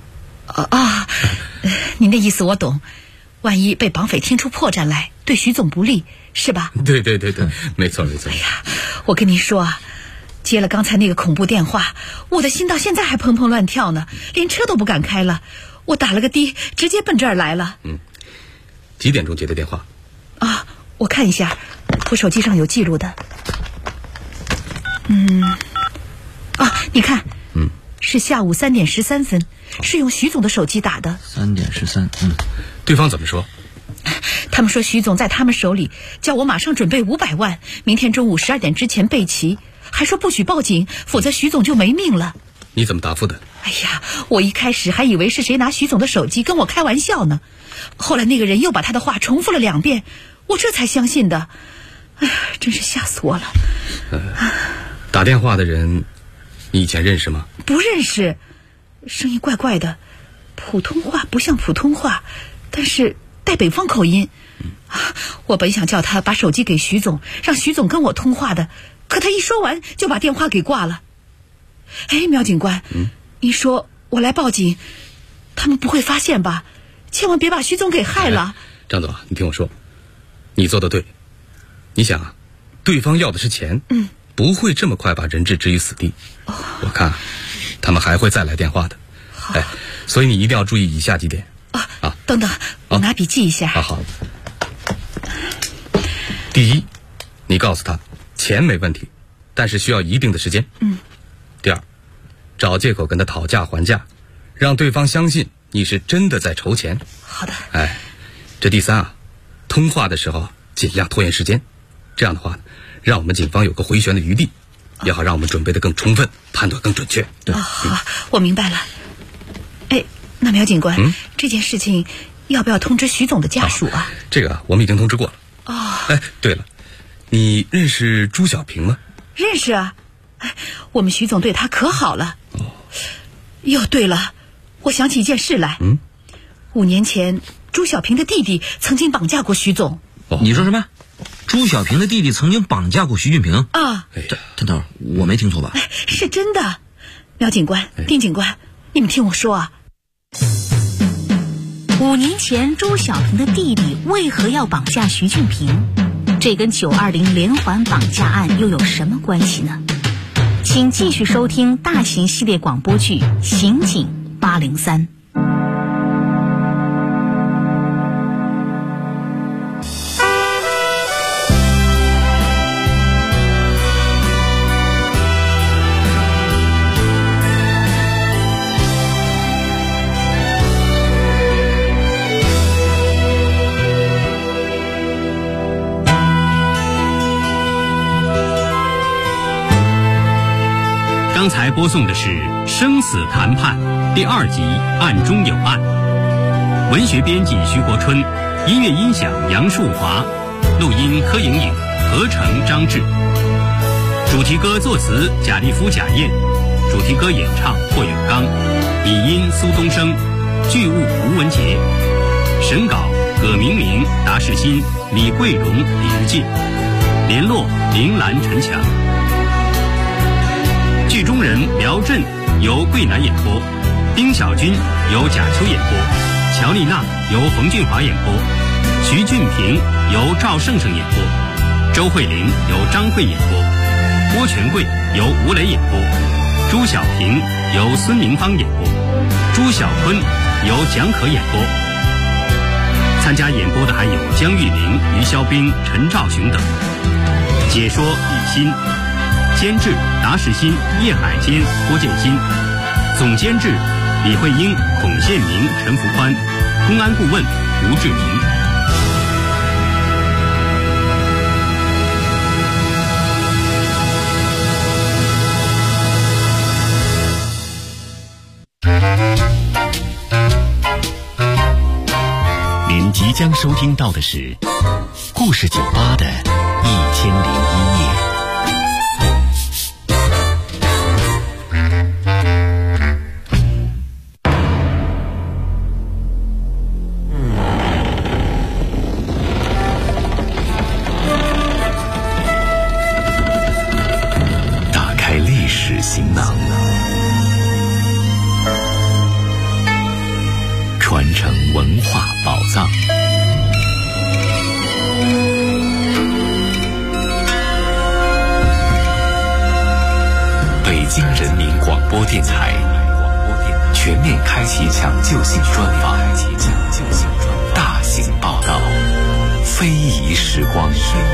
您的意思我懂，万一被绑匪听出破绽来，对徐总不利，是吧？ 对，没错。 我跟您说啊，接了刚才那个恐怖电话，我的心到现在还砰砰乱跳呢，连车都不敢开了。我打了个的，直接奔这儿来了。 几点钟接的电话？ 我看一下，我手机上有记录的。你看，是下午3点13分，是用徐总的手机打的。 3点13， 对方怎么说？ 他们说徐总在他们手里，叫我马上准备500万，明天中午12点之前备齐，还说不许报警，否则徐总就没命了。 你怎么答复的？ 我一开始还以为是谁拿徐总的手机跟我开玩笑呢，后来那个人又把他的话重复了2遍，我这才相信的。真是吓死我了。 打电话的人你以前认识吗？ 不认识，声音怪怪的，普通话不像普通话，但是带北方口音。我本想叫他把手机给徐总，让徐总跟我通话的，可他一说完就把电话给挂了。苗警官，你说我来报警，他们不会发现吧？千万别把徐总给害了。 张总，你听我说，你做的对。你想对方要的是钱，不会这么快把人质置于死地。我看他们还会再来电话的。所以你一定要注意以下几点。 等等，我拿笔记一下。 好。第一，你告诉他钱没问题，但是需要一定的时间。第二，找借口跟他讨价还价，让对方相信你是真的在筹钱。 好的。 这第三通话的时候尽量拖延时间，这样的话让我们警方有个回旋的余地，也好让我们准备的更充分，判断更准确。 好，我明白了。那苗警官，这件事情要不要通知徐总的家属啊？ 这个我们已经通知过了。对了，你认识朱小平吗？ 认识啊，我们徐总对他可好了。 哟，对了，我想起一件事来。5年前，朱小平的弟弟曾经绑架过徐总。 你说什么？朱小平的弟弟曾经绑架过徐俊平啊？ 等会儿，我没听错吧？ 是真的。苗警官、丁警官，你们听我说啊。 5年前，朱小平的弟弟为何要绑架徐俊平？这跟920连环绑架案又有什么关系呢？请继续收听大型系列广播剧《刑警803》。 刚才播送的是《生死谈判》第2集《案中有案》，文学编辑徐国春，音乐音响杨树华，录音柯莹莹，合成张志。主题歌作词贾立夫、贾燕，主题歌演唱霍永刚，拟音苏东升，剧务吴文杰，审稿葛明明、达世新、李桂荣、李日进，联络林兰、陈强。剧中人苗震由桂南演播，丁小军由贾秋演播，乔丽娜由冯俊华演播，徐俊平由赵胜胜演播，周慧玲由张慧演播，郭全贵由吴磊演播，朱小平由孙明芳演播，朱小坤由蒋可演播。参加演播的还有江玉玲、于肖兵、陈兆雄等。解说李欣，监制达世新、叶海坚、郭建新，总监制李慧英、孔宪明、陈福宽，公安顾问吴志明。 您即将收听到的是故事酒吧的1001夜。打开历史行囊，传承文化宝藏。北京人民广播电台全面开启抢救性专访，大型报道，非遗时光。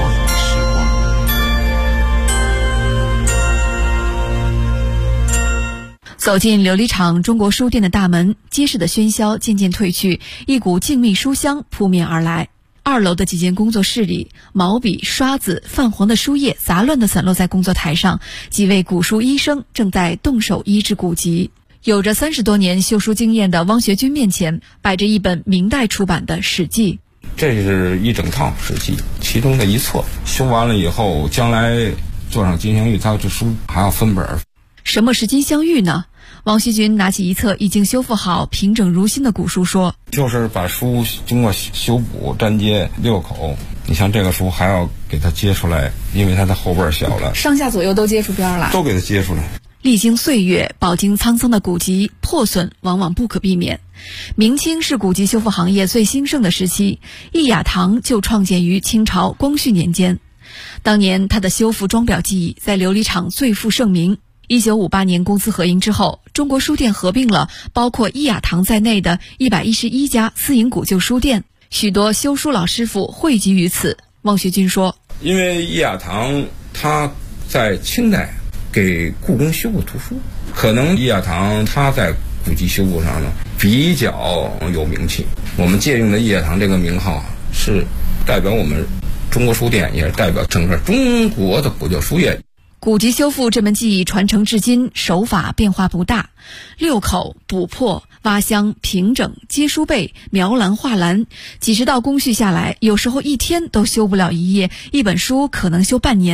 走进琉璃厂中国书店的大门，街市的喧嚣渐渐退去，一股静谧书香扑面而来。2楼的几间工作室里，毛笔、刷子、泛黄的书页杂乱地散落在工作台上，几位古书医生正在动手医治古籍。有着30多年修书经验的汪学军面前摆着一本明代出版的《史记》。 这是一整套《史记》，其中的一册，修完了以后，将来做上金镶玉，它这书还要分本。 什么是金镶玉呢？汪学军拿起一册已经修复好、平整如新的古书说：“ 就是把书经过修补、粘接6口。你像这个书还要给它接出来，因为它的后边小了， 上下左右都接出边来， 都给它接出来。 历经岁月、饱经沧桑的古籍破损往往不可避免。明清是古籍修复行业最兴盛的时期，易雅堂就创建于清朝光绪年间。当年它的修复装裱技艺在琉璃厂最负盛名。1958年公私合营之后，中国书店合并了包括易雅堂在内的111家私营古旧书店，许多修书老师傅汇集于此。汪学军说：“ 因为易雅堂它在清代给故宫修过图书，可能易雅堂它在古籍修复上呢比较有名气。我们借用的易雅堂这个名号是代表我们中国书店，也是代表整个中国的古旧书业。” 古籍修复这门技艺传承至今，手法变化不大，6口、补破、挖箱、平整、接书背、描栏、画栏，几十道工序下来，有时候一天都修不了一页，一本书可能修半年。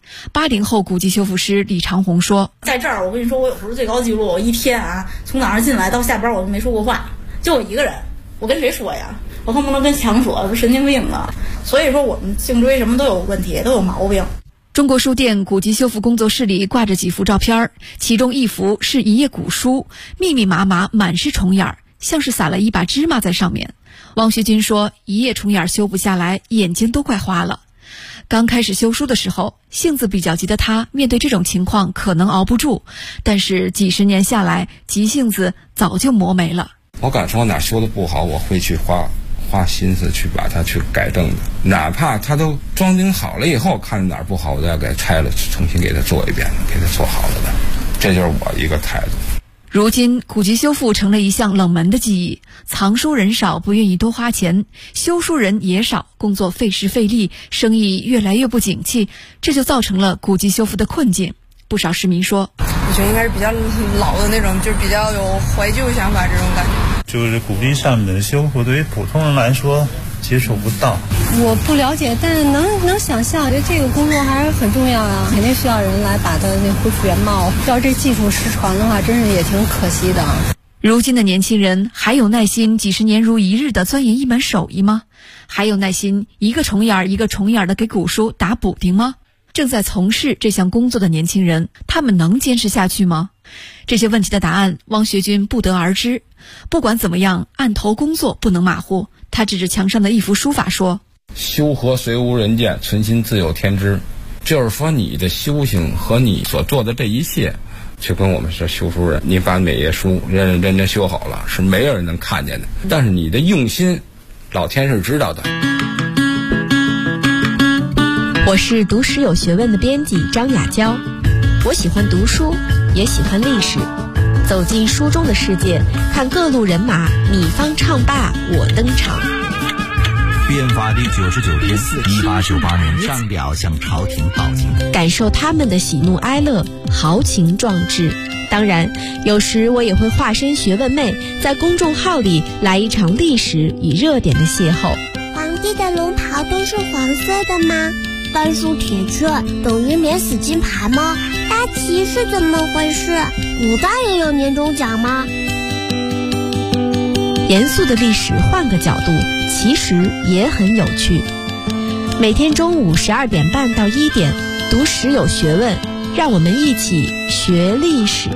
80后古籍修复师李长红说：“ 在这儿，我跟你说，我有时候最高记录，我一天从早上进来到下班，我都没说过话，就我一个人，我跟谁说呀？我恨不能跟墙说，不神经病啊！所以说，我们颈椎什么都有问题，都有毛病。” 中国书店古籍修复工作室里挂着几幅照片，其中一幅是一页古书，密密麻麻，满是虫眼，像是撒了一把芝麻在上面。汪学军说，一页虫眼修不下来，眼睛都快花了。刚开始修书的时候，性子比较急的他，面对这种情况可能熬不住，但是几十年下来，急性子早就磨没了。 我敢说哪修的不好，我会去花心思去把它去改正的，哪怕它都装订好了以后，看哪儿不好，我都要给它拆了，重新给它做一遍，给它做好了的。这就是我一个态度。 如今古籍修复成了一项冷门的技艺，藏书人少，不愿意多花钱，修书人也少，工作费时费力，生意越来越不景气，这就造成了古籍修复的困境。不少市民说， 我觉得应该是比较老的那种，就是比较有怀旧想法这种感觉。 就是古籍上面的修复对于普通人来说接触不到。 我不了解，但能想象，我觉得这个工作还是很重要啊，肯定需要人来把它恢复原貌。要这技术失传的话，真是也挺可惜的。 如今的年轻人还有耐心几十年如一日的钻研一门手艺吗？还有耐心一个虫眼一个虫眼的给古书打补丁吗？正在从事这项工作的年轻人，他们能坚持下去吗？这些问题的答案，汪学军不得而知。不管怎么样，案头工作不能马虎。他指着墙上的一幅书法说：“ 修和虽无人见，存心自有天知。”就是说，你的修行和你所做的这一切，就跟我们是修书人，你把每页书认认真真修好了，是没有人能看见的。但是你的用心，老天是知道的。 我是读史有学问的编辑张雅娇，我喜欢读书，也喜欢历史。走进书中的世界，看各路人马，你方唱罢我登场。 变法第99天，1898年上表向朝廷报警， 感受他们的喜怒哀乐，豪情壮志。当然，有时我也会化身学问妹，在公众号里来一场历史与热点的邂逅。 皇帝的龙袍都是黄色的吗？半数铁券等于免死金牌吗？大旗是怎么回事？古代也有年终奖吗？ 严肃的历史换个角度，其实也很有趣。每天中午12点半到1点，读史有学问，让我们一起学历史。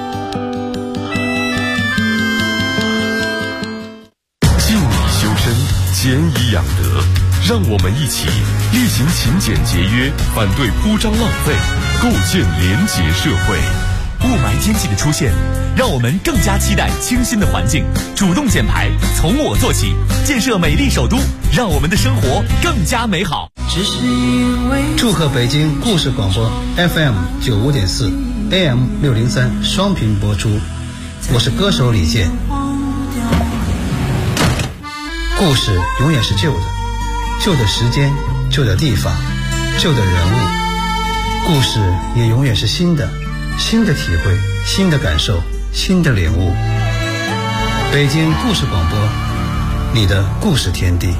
敬以修身，俭以养德，让我们一起力行勤俭节约，反对铺张浪费，构建廉洁社会。 雾霾天气的出现，让我们更加期待清新的环境，主动减排，从我做起，建设美丽首都，让我们的生活更加美好。 祝贺北京故事广播 FM 95.4 AM 603双频播出，我是歌手李健。故事永远是旧的，旧的时间，旧的地方，旧的人物，故事也永远是新的，新的体会，新的感受，新的领悟。北京故事广播，你的故事天地。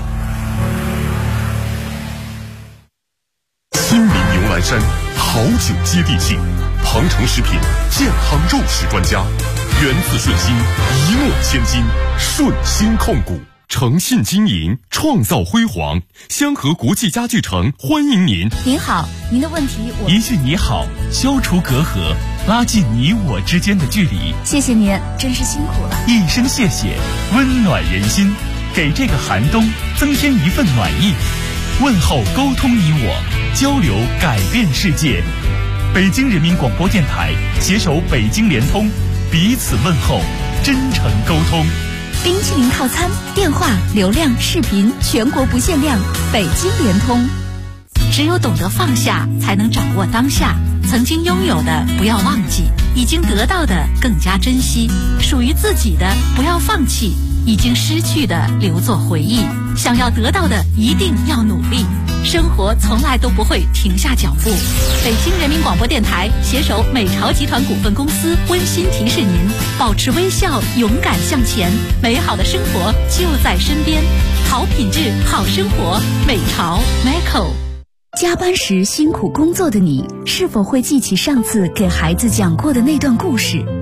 亲民牛栏山，好酒接地气，庞城食品健康肉食专家，源自顺心，一诺千金，顺心控股。诚信经营，创造辉煌。香河国际家具城欢迎您。 您好，您的问题我一句你好，消除隔阂，拉近你我之间的距离。 谢谢您，真是辛苦了。 一声谢谢，温暖人心，给这个寒冬增添一份暖意。问候沟通你我，交流改变世界。北京人民广播电台携手北京联通，彼此问候，真诚沟通。 冰淇淋套餐，电话、流量、视频全国不限量，北京联通。 只有懂得放下，才能掌握当下。曾经拥有的不要忘记，已经得到的更加珍惜，属于自己的不要放弃，已经失去的留作回忆。想要得到的一定要努力，生活从来都不会停下脚步。北京人民广播电台携手美朝集团股份公司温馨提示您：保持微笑，勇敢向前，美好的生活就在身边。好品质，好生活，美朝 Meco。 加班时辛苦工作的你，是否会记起上次给孩子讲过的那段故事？